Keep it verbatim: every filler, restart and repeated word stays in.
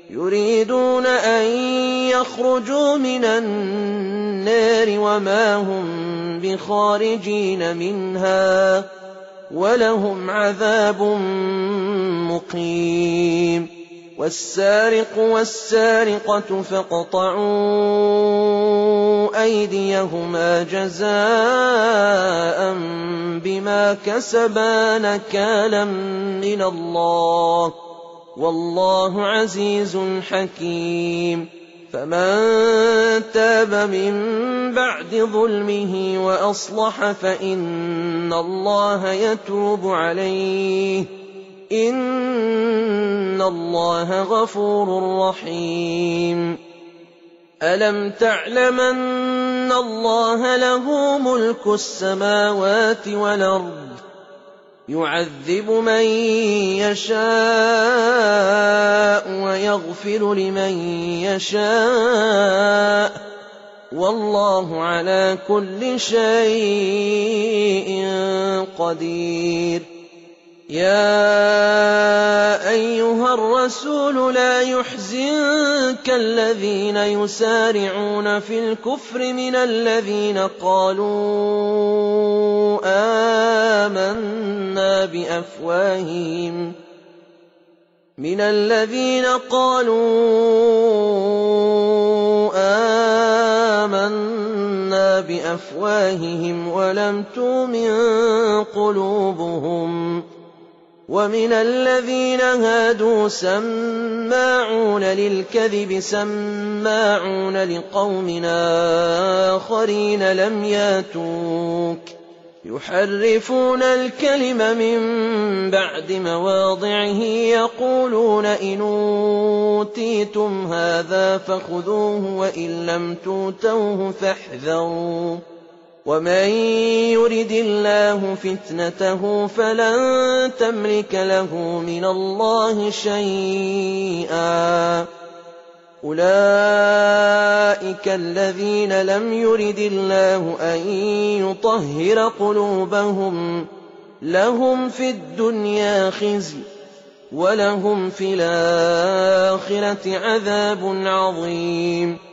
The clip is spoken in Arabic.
يريدون أن يخرجوا من النار وما هم بخارجين منها ولهم عذاب مقيم والسارق والسارقة فاقطعوا أيديهما جزاء بما كسبا نكالا من الله والله عزيز حكيم فمن تاب من بعد ظلمه وأصلح فإن الله يتوب عليه إن الله غفور رحيم ألم تعلم أن الله له ملك السماوات والأرض يعذب من يشاء ويغفر لمن يشاء والله على كل شيء قدير يا أيها الرسول لا يحزنك الذين يسارعون في الكفر من الذين قالوا آمنا بأفواههم من الذين قالوا آمنا بأفواههم ولم تؤمن قلوبهم ومن الذين هادوا سماعون للكذب سماعون لقوم آخرين لم ياتوك يحرفون الكلم من بعد مواضعه يقولون إن أوتيتم هذا فخذوه وإن لم تؤتوه فاحذروا ومن يرد الله فتنته فلن تملك له من الله شيئا أولئك الذين لم يرد الله أن يطهر قلوبهم لهم في الدنيا خزي ولهم في الآخرة عذاب عظيم